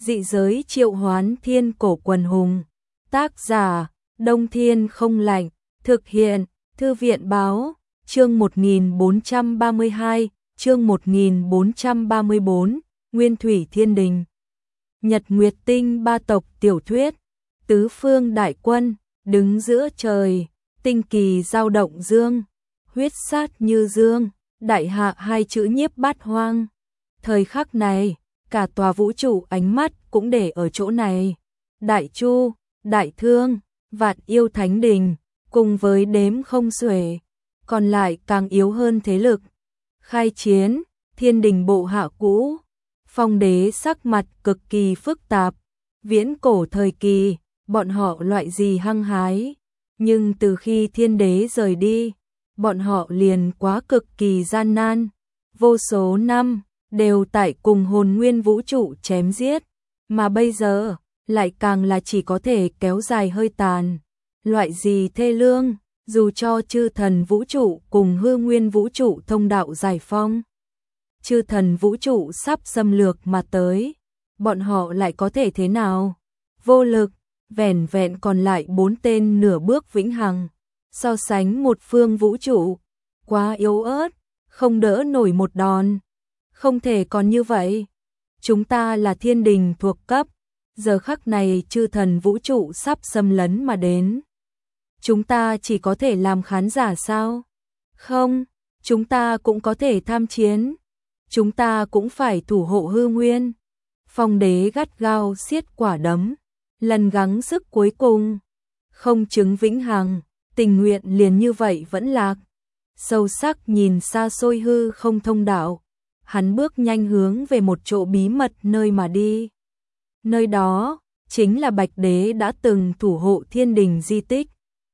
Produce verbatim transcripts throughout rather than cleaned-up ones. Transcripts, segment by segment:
Dị giới triệu hoán thiên cổ quần hùng. Tác giả, Đông Thiên Không Lạnh. Thực hiện, Thư viện Báo. Chương một nghìn bốn trăm ba mươi hai, chương một nghìn bốn trăm ba mươi bốn, Nguyên Thủy Thiên Đình. Nhật Nguyệt Tinh ba tộc tiểu thuyết. Tứ phương đại quân, đứng giữa trời, tinh kỳ dao động dương, huyết sát như dương, đại hạ hai chữ nhiếp bát hoang. Thời khắc này, cả tòa vũ trụ ánh mắt cũng để ở chỗ này. Đại Chu, Đại Thương, Vạn Yêu Thánh Đình, cùng với đếm không xuể, còn lại càng yếu hơn thế lực. Khai chiến, Thiên Đình bộ hạ cũ, Phong Đế sắc mặt cực kỳ phức tạp. Viễn cổ thời kỳ, bọn họ loại gì hăng hái, nhưng từ khi Thiên Đế rời đi, bọn họ liền quá cực kỳ gian nan. Vô số năm đều tại cùng hồn nguyên vũ trụ chém giết, mà bây giờ lại càng là chỉ có thể kéo dài hơi tàn. Loại gì thê lương, dù cho chư thần vũ trụ cùng hư nguyên vũ trụ thông đạo giải phong, chư thần vũ trụ sắp xâm lược mà tới, bọn họ lại có thể thế nào? Vô lực, vẻn vẹn còn lại bốn tên nửa bước vĩnh hằng, so sánh một phương vũ trụ, quá yếu ớt, không đỡ nổi một đòn. Không thể còn như vậy. Chúng ta là thiên đình thuộc cấp, giờ khắc này chư thần vũ trụ sắp xâm lấn mà đến. Chúng ta chỉ có thể làm khán giả sao? Không, chúng ta cũng có thể tham chiến. Chúng ta cũng phải thủ hộ hư nguyên. Phong Đế gắt gao siết quả đấm, lần gắng sức cuối cùng. Không chứng vĩnh hằng, tình nguyện liền như vậy vẫn lạc. Sâu sắc nhìn xa xôi hư không thông đạo, hắn bước nhanh hướng về một chỗ bí mật nơi mà đi. Nơi đó chính là Bạch Đế đã từng thủ hộ thiên đình di tích.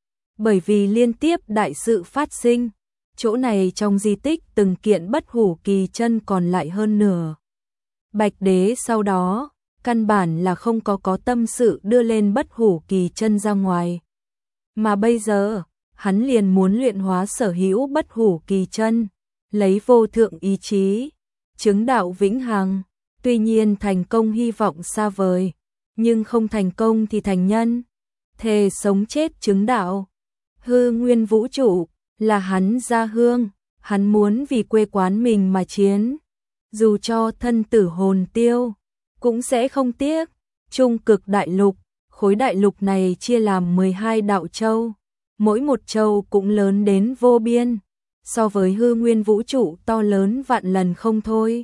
Bởi vì liên tiếp đại sự phát sinh, chỗ này trong di tích từng kiện bất hủ kỳ chân còn lại hơn nửa. Bạch Đế sau đó, căn bản là không có có tâm sự đưa lên bất hủ kỳ chân ra ngoài. Mà bây giờ, hắn liền muốn luyện hóa sở hữu bất hủ kỳ chân, lấy vô thượng ý chí, chứng đạo vĩnh hằng. Tuy nhiên thành công hy vọng xa vời, nhưng không thành công thì thành nhân. Thề sống chết chứng đạo. Hư nguyên vũ trụ là hắn gia hương, hắn muốn vì quê quán mình mà chiến. Dù cho thân tử hồn tiêu, cũng sẽ không tiếc. Trung cực đại lục, khối đại lục này chia làm mười hai đạo châu, mỗi một châu cũng lớn đến vô biên, so với hư nguyên vũ trụ to lớn vạn lần không thôi.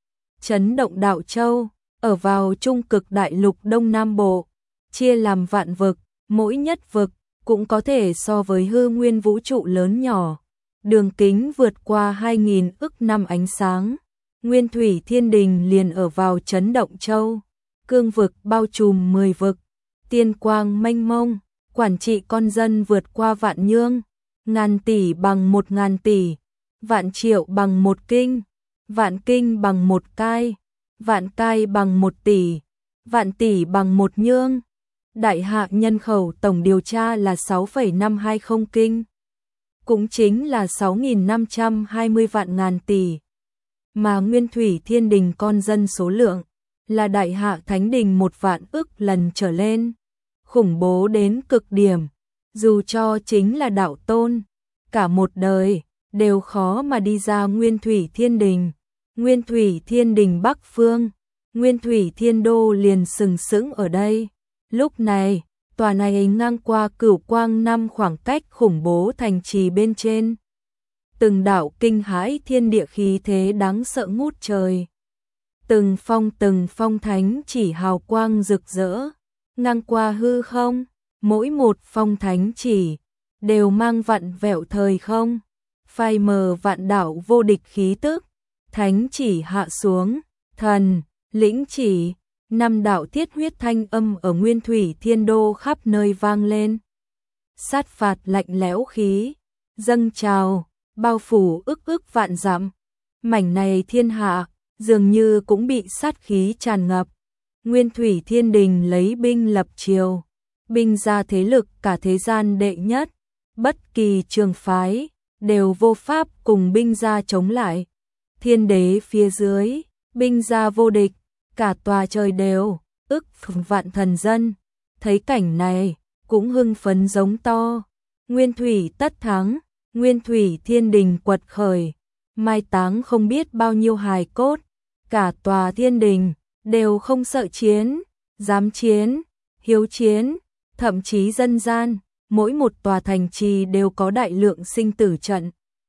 Chấn động đạo châu, ở vào trung cực đại lục Đông Nam Bộ, chia làm vạn vực, mỗi nhất vực cũng có thể so với hư nguyên vũ trụ lớn nhỏ. Đường kính vượt qua hai nghìn ức năm ánh sáng. Nguyên Thủy Thiên Đình liền ở vào chấn động châu, cương vực bao trùm mười vực, tiên quang mênh mông, quản trị con dân vượt qua vạn nhương, ngàn tỷ bằng một ngàn tỷ, vạn triệu bằng một kinh, vạn kinh bằng một cai, vạn cai bằng một tỷ, vạn tỷ bằng một nhương. Đại hạ nhân khẩu tổng điều tra là sáu phẩy năm hai không kinh, cũng chính là sáu nghìn năm trăm hai mươi vạn ngàn tỷ. Mà Nguyên Thủy Thiên Đình con dân số lượng là Đại Hạ Thánh Đình một vạn ức lần trở lên, khủng bố đến cực điểm. Dù cho chính là đạo tôn, cả một đời đều khó mà đi ra Nguyên Thủy Thiên Đình. Nguyên Thủy Thiên Đình Bắc Phương, Nguyên Thủy Thiên Đô liền sừng sững ở đây. Lúc này, tòa này ngang qua Cửu Quang năm khoảng cách khủng bố thành trì bên trên. Từng đạo kinh hãi thiên địa khí thế đáng sợ ngút trời. Từng phong từng phong thánh chỉ hào quang rực rỡ, ngang qua hư không, mỗi một phong thánh chỉ đều mang vạn vẹo thời không, phai mờ vạn đạo vô địch khí tức. Thánh chỉ hạ xuống, thần, lĩnh chỉ, năm đạo thiết huyết thanh âm ở Nguyên Thủy Thiên Đô khắp nơi vang lên. Sát phạt lạnh lẽo khí dâng trào, bao phủ ức ức vạn dặm. Mảnh này thiên hạ dường như cũng bị sát khí tràn ngập. Nguyên Thủy Thiên Đình lấy binh lập triều, binh ra thế lực cả thế gian đệ nhất, bất kỳ trường phái đều vô pháp cùng binh ra chống lại. Thiên Đế phía dưới, binh ra vô địch, cả tòa trời đều ức vạn thần dân, thấy cảnh này, cũng hưng phấn giống to. Nguyên thủy tất thắng, nguyên thủy thiên đình quật khởi, mai táng không biết bao nhiêu hài cốt, cả tòa thiên đình, đều không sợ chiến, dám chiến, hiếu chiến, thậm chí dân gian, mỗi một tòa thành trì đều có đại lượng sinh tử trận.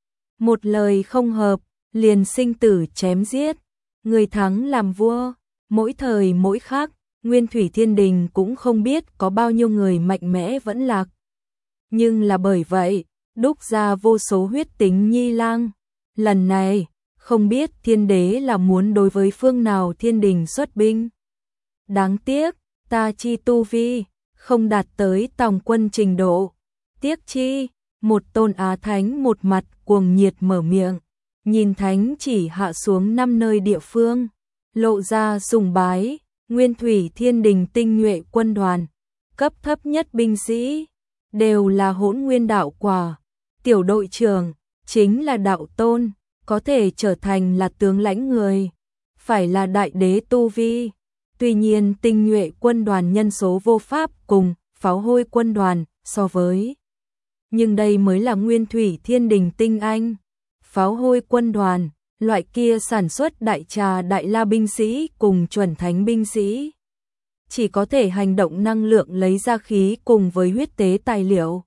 Một lời không hợp, liền sinh tử chém giết, người thắng làm vua, mỗi thời mỗi khác, nguyên thủy thiên đình cũng không biết có bao nhiêu người mạnh mẽ vẫn lạc. Nhưng là bởi vậy, đúc ra vô số huyết tính nhi lang. Lần này, không biết thiên đế là muốn đối với phương nào thiên đình xuất binh. Đáng tiếc, ta chi tu vi, không đạt tới tòng quân trình độ. Tiếc chi, một tôn á thánh một mặt cuồng nhiệt mở miệng, nhìn thánh chỉ hạ xuống năm nơi địa phương, lộ ra sùng bái, nguyên thủy thiên đình tinh nhuệ quân đoàn, cấp thấp nhất binh sĩ, đều là hỗn nguyên đạo quả, tiểu đội trưởng, chính là đạo tôn, có thể trở thành là tướng lãnh người, phải là đại đế tu vi. Tuy nhiên tinh nhuệ quân đoàn nhân số vô pháp cùng pháo hôi quân đoàn so với. Nhưng đây mới là nguyên thủy thiên đình tinh anh. Pháo hôi quân đoàn, loại kia sản xuất đại trà đại la binh sĩ cùng chuẩn thánh binh sĩ. Chỉ có thể hành động năng lượng lấy ra khí cùng với huyết tế tài liệu.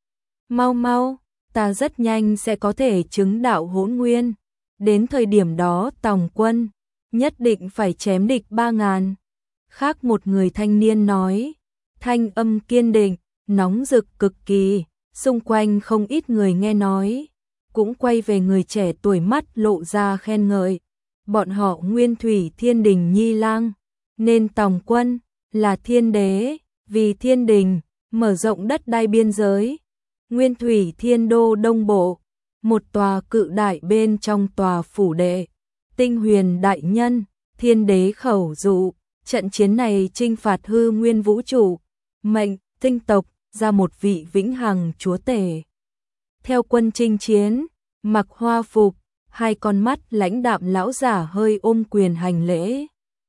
Mau mau, ta rất nhanh sẽ có thể chứng đạo hỗn nguyên. Đến thời điểm đó tòng quân, nhất định phải chém địch ba ngàn. Khác một người thanh niên nói, thanh âm kiên định, nóng rực cực kỳ, xung quanh không ít người nghe nói, cũng quay về người trẻ tuổi mắt lộ ra khen ngợi. Bọn họ nguyên thủy thiên đình nhi lang, nên tòng quân, là thiên đế, vì thiên đình, mở rộng đất đai biên giới. Nguyên thủy thiên đô đông bộ, một tòa cự đại bên trong tòa phủ đệ, tinh huyền đại nhân, thiên đế khẩu dụ, trận chiến này chinh phạt hư nguyên vũ trụ, mệnh, tinh tộc, ra một vị vĩnh hằng chúa tể. Theo quân chinh chiến, mặc hoa phục, hai con mắt lãnh đạm lão giả hơi ôm quyền hành lễ.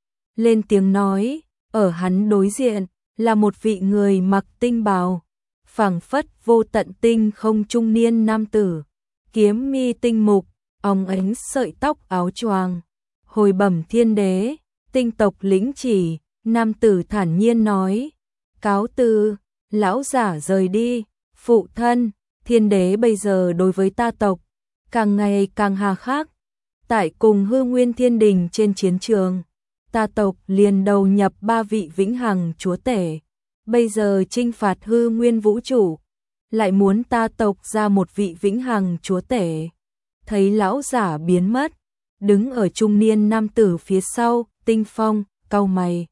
Lên tiếng nói, ở hắn đối diện, là một vị người mặc tinh bào, phảng phất vô tận tinh không trung niên nam tử, kiếm mi tinh mục, óng ánh sợi tóc áo choàng. Hồi bẩm thiên đế, tinh tộc lĩnh chỉ, nam tử thản nhiên nói, cáo từ, lão giả rời đi, phụ thân, thiên đế bây giờ đối với ta tộc, càng ngày càng hà khắc, tại cùng hư nguyên thiên đình trên chiến trường, ta tộc liền đầu nhập ba vị vĩnh hằng chúa tể, bây giờ chinh phạt hư nguyên vũ trụ, lại muốn ta tộc ra một vị vĩnh hằng chúa tể. Thấy lão giả biến mất, đứng ở trung niên nam tử phía sau, Tinh Phong, cau mày.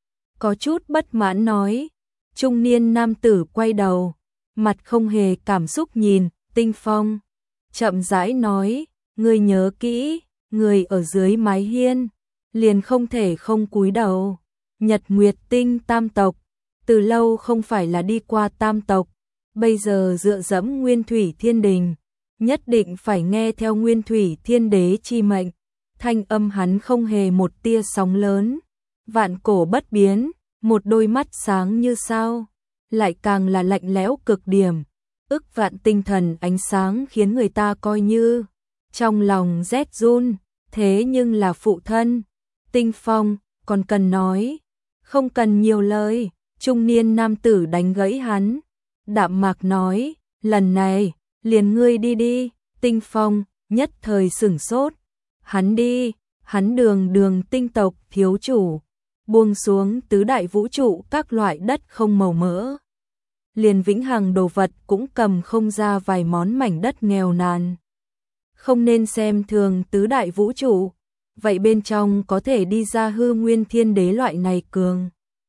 Có chút bất mãn nói, trung niên nam tử quay đầu, mặt không hề cảm xúc nhìn, Tinh Phong. Chậm rãi nói, ngươi nhớ kỹ, người ở dưới mái hiên, liền không thể không cúi đầu. Nhật Nguyệt Tinh tam tộc, từ lâu không phải là đi qua tam tộc, bây giờ dựa dẫm nguyên thủy thiên đình, nhất định phải nghe theo nguyên thủy thiên đế chi mệnh. Thanh âm hắn không hề một tia sóng lớn, vạn cổ bất biến, một đôi mắt sáng như sao, lại càng là lạnh lẽo cực điểm, ức vạn tinh thần ánh sáng khiến người ta coi như trong lòng rét run, thế nhưng là phụ thân. Tinh Phong, còn cần nói, không cần nhiều lời, trung niên nam tử đánh gãy hắn, đạm mạc nói, lần này, liền ngươi đi đi. Tinh Phong, nhất thời sửng sốt, hắn đi, hắn đường đường tinh tộc thiếu chủ, buông xuống tứ đại vũ trụ các loại đất không màu mỡ. Liền vĩnh hằng đồ vật cũng cầm không ra vài món mảnh đất nghèo nàn. Không nên xem thường tứ đại vũ trụ, vậy bên trong có thể đi ra hư nguyên thiên đế loại này cường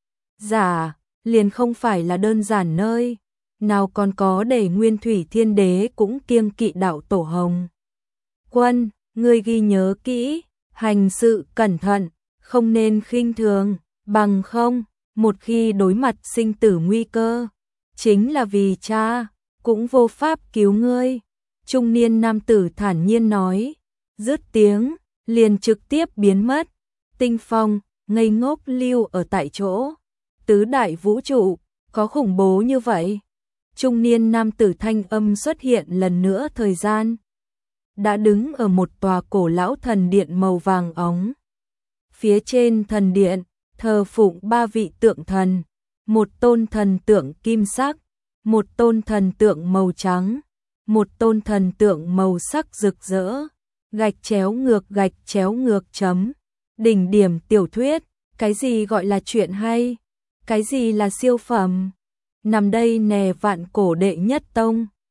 giả, liền không phải là đơn giản nơi, nào còn có để nguyên thủy thiên đế cũng kiêng kỵ đạo tổ hồng. Quân, ngươi ghi nhớ kỹ, hành sự cẩn thận, không nên khinh thường, bằng không, một khi đối mặt sinh tử nguy cơ, chính là vì cha, cũng vô pháp cứu ngươi. Trung niên nam tử thản nhiên nói, dứt tiếng, liền trực tiếp biến mất. Tinh Phong, ngây ngốc lưu ở tại chỗ. Tứ đại vũ trụ, có khủng bố như vậy? Trung niên nam tử thanh âm xuất hiện lần nữa thời gian. Đã đứng ở một tòa cổ lão thần điện màu vàng óng. Phía trên thần điện, thờ phụng ba vị tượng thần. Một tôn thần tượng kim sắc, một tôn thần tượng màu trắng, một tôn thần tượng màu sắc rực rỡ. Gạch chéo ngược gạch chéo ngược chấm. Đỉnh điểm tiểu thuyết, cái gì gọi là chuyện hay? Cái gì là siêu phẩm? Nằm đây nè vạn cổ đệ nhất tông.